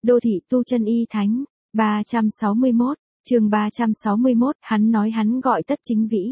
Đô thị tu chân y thánh, 361, chương 361, hắn nói hắn gọi Tất Chính Vĩ.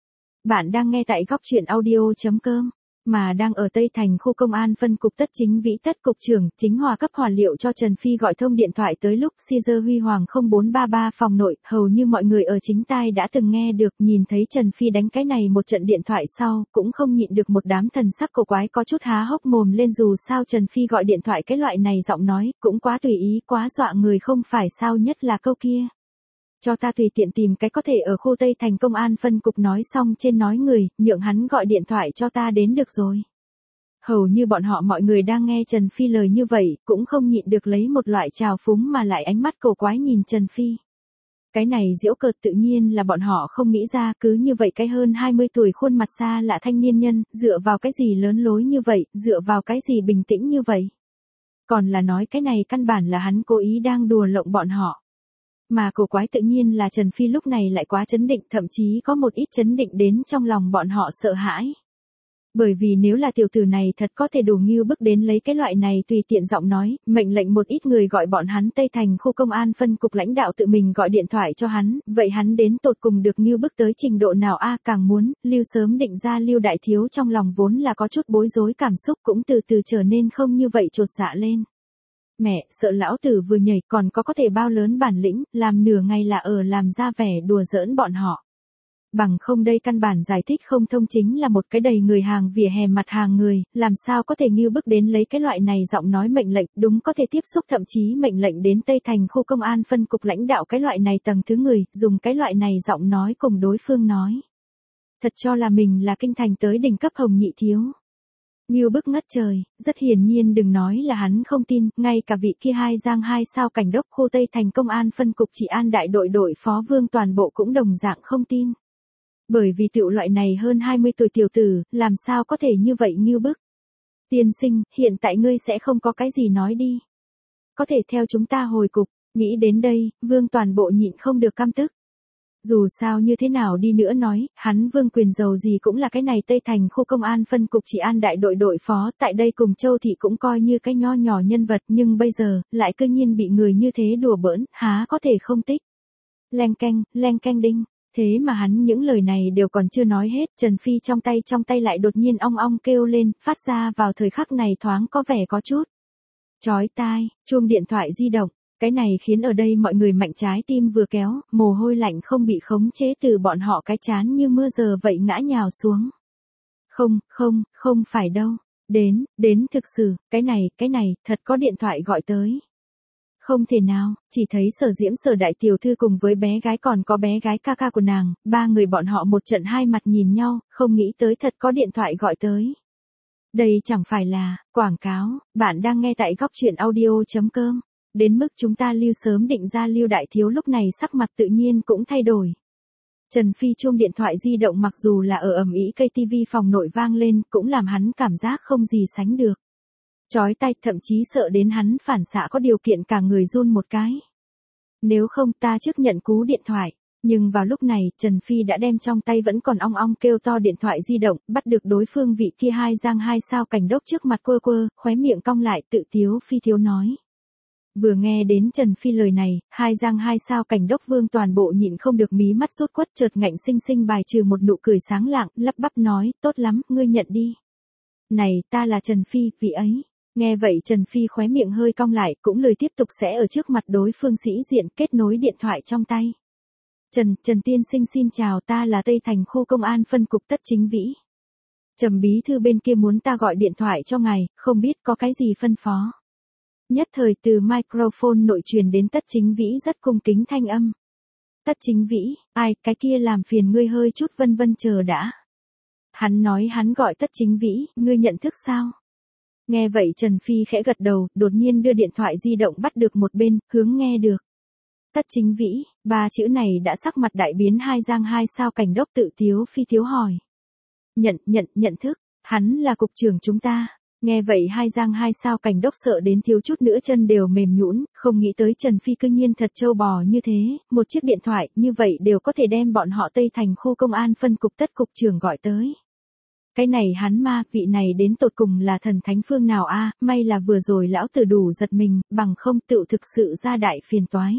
Bạn đang nghe tại góc truyện audio.com, mà đang ở Tây Thành khu công an phân cục Tất Chính Vĩ. Tất cục trưởng chính hòa cấp hòa liệu cho Trần Phi gọi thông điện thoại tới lúc Caesar Huy Hoàng 0433 phòng nội, hầu như mọi người ở chính tai đã từng nghe được. Nhìn thấy Trần Phi đánh cái này một trận điện thoại sau, cũng không nhịn được một đám thần sắc cổ quái có chút há hốc mồm lên. Dù sao Trần Phi gọi điện thoại cái loại này giọng nói, cũng quá tùy ý, quá dọa người không phải sao, nhất là câu kia: cho ta tùy tiện tìm cái có thể ở khu Tây Thành công an phân cục nói xong trên nói người, nhượng hắn gọi điện thoại cho ta đến được rồi. Hầu như bọn họ mọi người đang nghe Trần Phi lời như vậy, cũng không nhịn được lấy một loại trào phúng mà lại ánh mắt cổ quái nhìn Trần Phi. Cái này giễu cợt tự nhiên là bọn họ không nghĩ ra, cứ như vậy cái hơn 20 tuổi khuôn mặt xa lạ thanh niên nhân, dựa vào cái gì lớn lối như vậy, dựa vào cái gì bình tĩnh như vậy. Còn là nói cái này căn bản là hắn cố ý đang đùa lộng bọn họ. Mà cổ quái tự nhiên là Trần Phi lúc này lại quá chấn định, thậm chí có một ít chấn định đến trong lòng bọn họ sợ hãi. Bởi vì nếu là tiểu tử này thật có thể đủ ngưu bức đến lấy cái loại này tùy tiện giọng nói, mệnh lệnh một ít người gọi bọn hắn Tây Thành khu công an phân cục lãnh đạo tự mình gọi điện thoại cho hắn, vậy hắn đến tột cùng được ngưu bức tới trình độ nào a? Càng muốn, Lưu sớm định ra Lưu đại thiếu trong lòng vốn là có chút bối rối cảm xúc cũng từ từ trở nên không như vậy chột dạ lên. Mẹ, sợ lão tử vừa nhảy còn có thể bao lớn bản lĩnh, làm nửa ngày là ở làm ra vẻ đùa giỡn bọn họ. Bằng không đây căn bản giải thích không thông, chính là một cái đầy người hàng vỉa hè mặt hàng người, làm sao có thể ngưu bức đến lấy cái loại này giọng nói mệnh lệnh, đúng có thể tiếp xúc thậm chí mệnh lệnh đến Tây Thành khu công an phân cục lãnh đạo cái loại này tầng thứ người, dùng cái loại này giọng nói cùng đối phương nói. Thật cho là mình là kinh thành tới đỉnh cấp hồng nhị thiếu. Ngưu bức ngất trời, rất hiển nhiên đừng nói là hắn không tin, ngay cả vị kia hai giang 2 sao cảnh đốc khu Tây Thành công an phân cục trị an đại đội đội phó Vương toàn bộ cũng đồng dạng không tin. Bởi vì tiểu loại này hơn 20 tuổi tiểu tử, làm sao có thể như vậy ngưu bức. Tiên sinh, hiện tại ngươi sẽ không có cái gì nói đi. Có thể theo chúng ta hồi cục, nghĩ đến đây, Vương toàn bộ nhịn không được căm tức. Dù sao như thế nào đi nữa nói, hắn Vương Quyền giàu gì cũng là cái này Tây Thành khu công an phân cục trị an đại đội đội phó, tại đây cùng Châu Thị cũng coi như cái nho nhỏ nhân vật, nhưng bây giờ, lại cư nhiên bị người như thế đùa bỡn, há có thể không tích. Leng canh đinh. Thế mà hắn những lời này đều còn chưa nói hết, Trần Phi trong tay lại đột nhiên ong ong kêu lên, phát ra vào thời khắc này thoáng có vẻ có chút chói tai, chuông điện thoại di động. Cái này khiến ở đây mọi người mạnh trái tim vừa kéo, mồ hôi lạnh không bị khống chế từ bọn họ cái trán như mưa giờ vậy ngã nhào xuống. Không phải đâu. Đến thực sự, cái này, thật có điện thoại gọi tới. Không thể nào, chỉ thấy Sở Diễm Sở đại tiểu thư cùng với bé gái còn có bé gái ca ca của nàng, ba người bọn họ một trận hai mặt nhìn nhau, không nghĩ tới thật có điện thoại gọi tới. Đây chẳng phải là quảng cáo, bạn đang nghe tại góc truyện audio.com. Đến mức chúng ta Lưu sớm định ra Lưu đại thiếu lúc này sắc mặt tự nhiên cũng thay đổi. Trần Phi chuông điện thoại di động mặc dù là ở ầm ĩ cây tivi phòng nội vang lên, cũng làm hắn cảm giác không gì sánh được. Chói tai, thậm chí sợ đến hắn phản xạ có điều kiện cả người run một cái. Nếu không ta trước nhận cú điện thoại. Nhưng vào lúc này, Trần Phi đã đem trong tay vẫn còn ong ong kêu to điện thoại di động, bắt được đối phương vị kia hai giang 2 sao cảnh đốc trước mặt quơ, khóe miệng cong lại tự tiếu phi thiếu nói. Vừa nghe đến Trần Phi lời này, hai giang 2 sao cảnh đốc Vương toàn bộ nhịn không được mí mắt rút quất, chợt ngạnh sinh bài trừ một nụ cười sáng lạng, lắp bắp nói, tốt lắm, ngươi nhận đi. Này, ta là Trần Phi, vị ấy. Nghe vậy Trần Phi khóe miệng hơi cong lại, cũng lời tiếp tục sẽ ở trước mặt đối phương sĩ diện kết nối điện thoại trong tay. Trần tiên sinh xin chào, ta là Tây Thành khu công an phân cục Tất Chính Vĩ. Trầm bí thư bên kia muốn ta gọi điện thoại cho ngài, không biết có cái gì phân phó. Nhất thời từ microphone nội truyền đến Tất Chính Vĩ rất cung kính thanh âm. Tất Chính Vĩ, ai, cái kia làm phiền ngươi hơi chút vân chờ đã. Hắn nói hắn gọi Tất Chính Vĩ, ngươi nhận thức sao? Nghe vậy Trần Phi khẽ gật đầu, đột nhiên đưa điện thoại di động bắt được một bên, hướng nghe được. Tất Chính Vĩ, ba chữ này đã sắc mặt đại biến. Hai giang 2 sao cảnh đốc tự tiếu phi thiếu hỏi. Nhận thức, hắn là cục trưởng chúng ta. Nghe vậy hai giang 2 sao cảnh đốc sợ đến thiếu chút nữa chân đều mềm nhũn, không nghĩ tới Trần Phi cư nhiên thật trâu bò như thế, một chiếc điện thoại như vậy đều có thể đem bọn họ Tây Thành khu công an phân cục Tất cục trưởng gọi tới. Cái này hắn ma, vị này đến tột cùng là thần thánh phương nào a? May là vừa rồi lão tử đủ giật mình, bằng không tự thực sự ra đại phiền toái.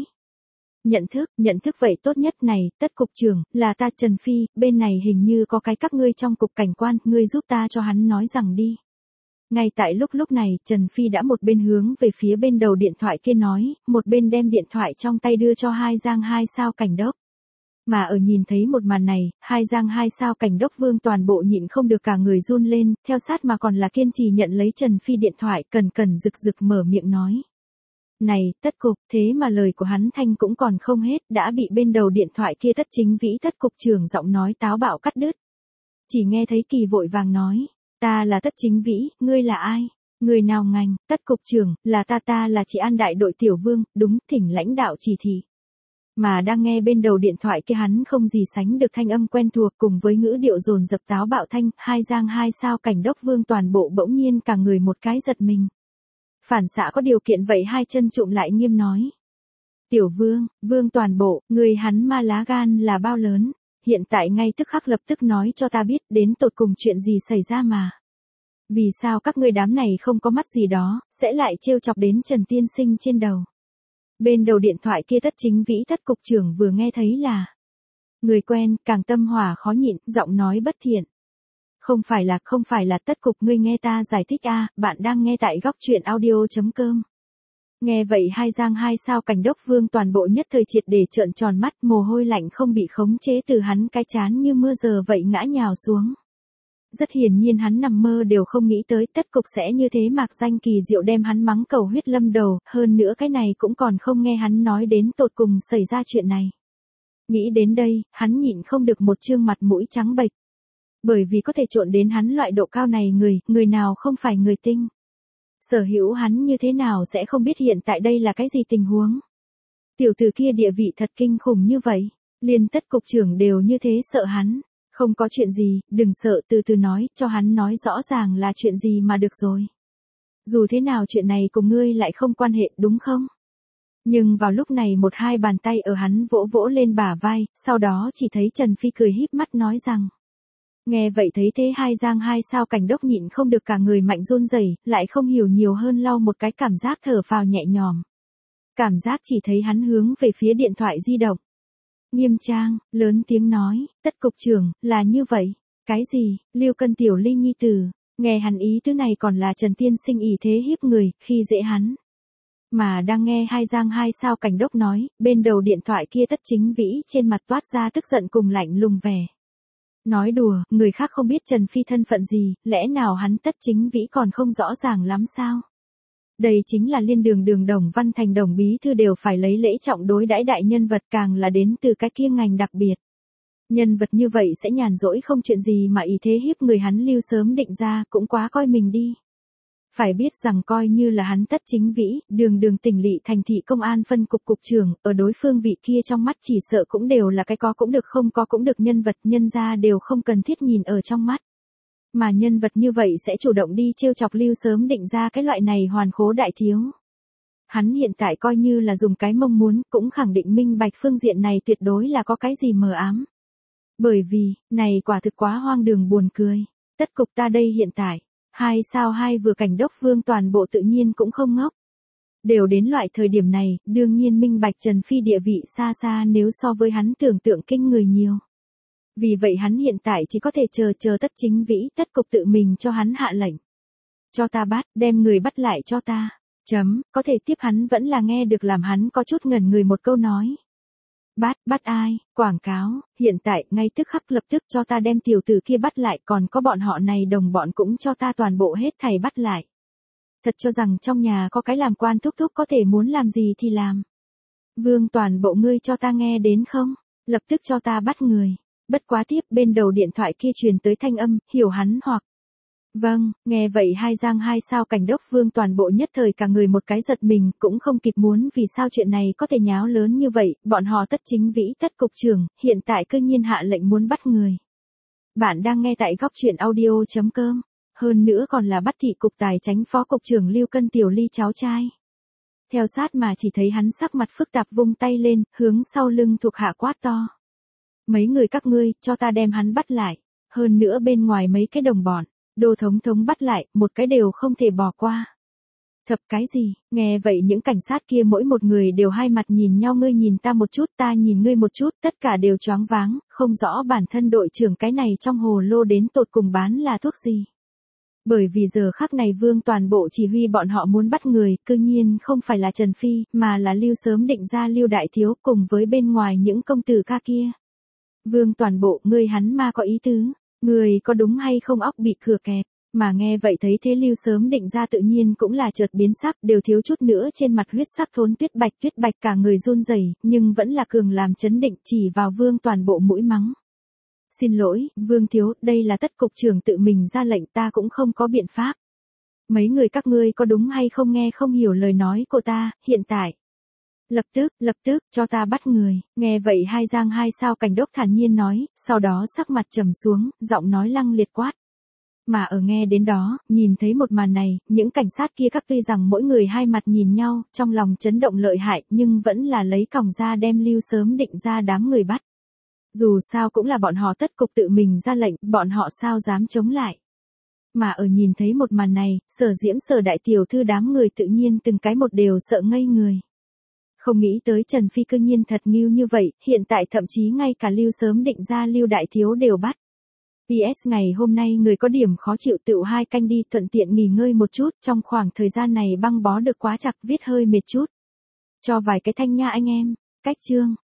Nhận thức vậy tốt nhất này, Tất cục trưởng, là ta Trần Phi, bên này hình như có cái các ngươi trong cục cảnh quan, ngươi giúp ta cho hắn nói rằng đi. Ngay tại lúc này, Trần Phi đã một bên hướng về phía bên đầu điện thoại kia nói, một bên đem điện thoại trong tay đưa cho hai Giang 2 sao cảnh đốc. Mà ở nhìn thấy một màn này, hai Giang 2 sao cảnh đốc Vương toàn bộ nhịn không được cả người run lên, theo sát mà còn là kiên trì nhận lấy Trần Phi điện thoại, cần rực rực mở miệng nói. Này, Tất cục, thế mà lời của hắn thanh cũng còn không hết, đã bị bên đầu điện thoại kia Tất Chính Vĩ Tất cục trưởng giọng nói táo bạo cắt đứt. Chỉ nghe thấy Kỳ vội vàng nói, ta là Tất Chính Vĩ, ngươi là ai? Người nào ngành? Tất cục trưởng, là ta là chị An đại đội tiểu Vương, đúng, thỉnh lãnh đạo chỉ thị. Mà đang nghe bên đầu điện thoại kia hắn không gì sánh được thanh âm quen thuộc cùng với ngữ điệu dồn dập táo bạo thanh, hai Giang 2 sao cảnh đốc Vương toàn bộ bỗng nhiên cả người một cái giật mình. Phản xạ có điều kiện vậy hai chân trụm lại nghiêm nói. Tiểu Vương toàn bộ, người hắn ma lá gan là bao lớn, hiện tại ngay tức khắc lập tức nói cho ta biết đến tột cùng chuyện gì xảy ra mà. Vì sao các ngươi đám này không có mắt gì đó, sẽ lại trêu chọc đến Trần Tiên Sinh trên đầu. Bên đầu điện thoại kia Tất Chính Vĩ Tất cục trưởng vừa nghe thấy là người quen, càng tâm hỏa khó nhịn, giọng nói bất thiện. Không phải là Tất cục, ngươi nghe ta giải thích a, bạn đang nghe tại góc truyện audio.com. Nghe vậy hai Giang 2 sao cảnh đốc Vương toàn bộ nhất thời triệt để trợn tròn mắt, mồ hôi lạnh không bị khống chế từ hắn cái trán như mưa giờ vậy ngã nhào xuống. Rất hiển nhiên hắn nằm mơ đều không nghĩ tới Tất cục sẽ như thế mạc danh kỳ diệu đem hắn mắng cầu huyết lâm đầu, hơn nữa cái này cũng còn không nghe hắn nói đến tột cùng xảy ra chuyện này. Nghĩ đến đây, hắn nhịn không được một trương mặt mũi trắng bệch. Bởi vì có thể trộn đến hắn loại độ cao này người nào không phải người tinh. Sở hữu hắn như thế nào sẽ không biết hiện tại đây là cái gì tình huống. Tiểu tử kia địa vị thật kinh khủng như vậy, liền Tất cục trưởng đều như thế sợ hắn. Không có chuyện gì, đừng sợ, từ từ nói, cho hắn nói rõ ràng là chuyện gì mà được rồi. Dù thế nào chuyện này cùng ngươi lại không quan hệ, đúng không? Nhưng vào lúc này một hai bàn tay ở hắn vỗ vỗ lên bả vai, sau đó chỉ thấy Trần Phi cười híp mắt nói rằng. Nghe vậy thấy thế hai Giang 2 sao cảnh đốc nhịn không được cả người mạnh run rẩy, lại không hiểu nhiều hơn lau một cái cảm giác thở phào nhẹ nhõm. Cảm giác chỉ thấy hắn hướng về phía điện thoại di động. Nghiêm trang, lớn tiếng nói, Tất cục trưởng, là như vậy. Cái gì, Lưu Cân tiểu Ly nhi tử, nghe hắn ý tứ này còn là Trần Tiên Sinh ỷ thế hiếp người, khi dễ hắn. Mà đang nghe hai Giang 2 sao cảnh đốc nói, bên đầu điện thoại kia Tất Chính Vĩ trên mặt toát ra tức giận cùng lạnh lùng vẻ. Nói đùa, người khác không biết Trần Phi thân phận gì, lẽ nào hắn Tất Chính Vĩ còn không rõ ràng lắm sao? Đây chính là liên đường Đồng Văn Thành Đồng bí thư đều phải lấy lễ trọng đối đãi đại nhân vật, càng là đến từ cái kia ngành đặc biệt. Nhân vật như vậy sẽ nhàn rỗi không chuyện gì mà ý thế hiếp người, hắn Lưu sớm định ra, cũng quá coi mình đi. Phải biết rằng coi như là hắn Tất Chính Vĩ, đường tỉnh lỵ thành thị công an phân cục cục trưởng, ở đối phương vị kia trong mắt chỉ sợ cũng đều là cái có cũng được không có cũng được nhân vật, nhân ra đều không cần thiết nhìn ở trong mắt. Mà nhân vật như vậy sẽ chủ động đi trêu chọc Lưu sớm định ra cái loại này hoàn khố đại thiếu. Hắn hiện tại coi như là dùng cái mong muốn, cũng khẳng định minh bạch phương diện này tuyệt đối là có cái gì mờ ám. Bởi vì, này quả thực quá hoang đường buồn cười. Tất cục ta đây hiện tại, hai sao hai vừa cảnh đốc Vương toàn bộ tự nhiên cũng không ngốc. Đều đến loại thời điểm này, đương nhiên minh bạch Trần Phi địa vị xa xa nếu so với hắn tưởng tượng kinh người nhiều. Vì vậy hắn hiện tại chỉ có thể chờ Tất Chính Vĩ Tất cục tự mình cho hắn hạ lệnh. Cho ta bắt, đem người bắt lại cho ta. Có thể tiếp hắn vẫn là nghe được làm hắn có chút ngẩn người một câu nói. Bắt ai, quảng cáo, hiện tại, ngay tức khắc lập tức cho ta đem tiểu tử kia bắt lại, còn có bọn họ này đồng bọn cũng cho ta toàn bộ hết thảy bắt lại. Thật cho rằng trong nhà có cái làm quan thúc có thể muốn làm gì thì làm. Vương toàn bộ ngươi cho ta nghe đến không, lập tức cho ta bắt người. Bất quá tiếp bên đầu điện thoại kia truyền tới thanh âm, hiểu hắn hoặc. Vâng, nghe vậy hai Giang 2 sao cảnh đốc Vương toàn bộ nhất thời cả người một cái giật mình, cũng không kịp muốn vì sao chuyện này có thể nháo lớn như vậy, bọn họ Tất Chính Vĩ Tất cục trưởng, hiện tại cư nhiên hạ lệnh muốn bắt người. Bạn đang nghe tại góc truyện audio.com, hơn nữa còn là bắt thị cục tài chánh phó cục trưởng Lưu Cân tiểu Ly cháu trai. Theo sát mà chỉ thấy hắn sắc mặt phức tạp vung tay lên, hướng sau lưng thuộc hạ quát to. Mấy người các ngươi, cho ta đem hắn bắt lại. Hơn nữa bên ngoài mấy cái đồng bọn, Đô thống thống bắt lại, một cái đều không thể bỏ qua. Thập cái gì, nghe vậy những cảnh sát kia mỗi một người đều hai mặt nhìn nhau, ngươi nhìn ta một chút, ta nhìn ngươi một chút, tất cả đều choáng váng, không rõ bản thân đội trưởng cái này trong hồ lô đến tột cùng bán là thuốc gì. Bởi vì giờ khắc này Vương Toàn Bộ chỉ huy bọn họ muốn bắt người, cư nhiên không phải là Trần Phi, mà là Lưu Sớm Định ra Lưu Đại Thiếu cùng với bên ngoài những công tử ca kia. Vương Toàn Bộ, ngươi hắn ma có ý tứ, ngươi có đúng hay không óc bị cửa kẹp. Mà nghe vậy thấy thế Lưu Sớm Định ra tự nhiên cũng là chợt biến sắc, đều thiếu chút nữa trên mặt huyết sắc thốn Tuyết Bạch cả người run rẩy, nhưng vẫn là cường làm chấn định, chỉ vào Vương Toàn Bộ mũi mắng. Xin lỗi, Vương Thiếu, đây là tất cục trưởng tự mình ra lệnh, ta cũng không có biện pháp. Mấy người các ngươi có đúng hay không nghe không hiểu lời nói của ta, hiện tại. Lập tức, cho ta bắt người, nghe vậy hai giang hai sao cảnh đốc thản nhiên nói, sau đó sắc mặt trầm xuống, giọng nói lăng liệt quát. Mà ở nghe đến đó, nhìn thấy một màn này, những cảnh sát kia các tuy rằng mỗi người hai mặt nhìn nhau, trong lòng chấn động lợi hại, nhưng vẫn là lấy còng ra đem Lưu Sớm Định ra đám người bắt. Dù sao cũng là bọn họ tất cục tự mình ra lệnh, bọn họ sao dám chống lại. Mà ở nhìn thấy một màn này, Sở Diễm Sở đại tiểu thư đám người tự nhiên từng cái một đều sợ ngây người. Không nghĩ tới Trần Phi cư nhiên thật nghiêu như vậy, hiện tại thậm chí ngay cả Lưu Sớm Định ra Lưu Đại Thiếu đều bắt. PS ngày hôm nay người có điểm khó chịu tựu 2 canh đi, thuận tiện nghỉ ngơi một chút, trong khoảng thời gian này băng bó được quá chặt, viết hơi mệt chút. Cho vài cái thanh nha anh em, cách chương.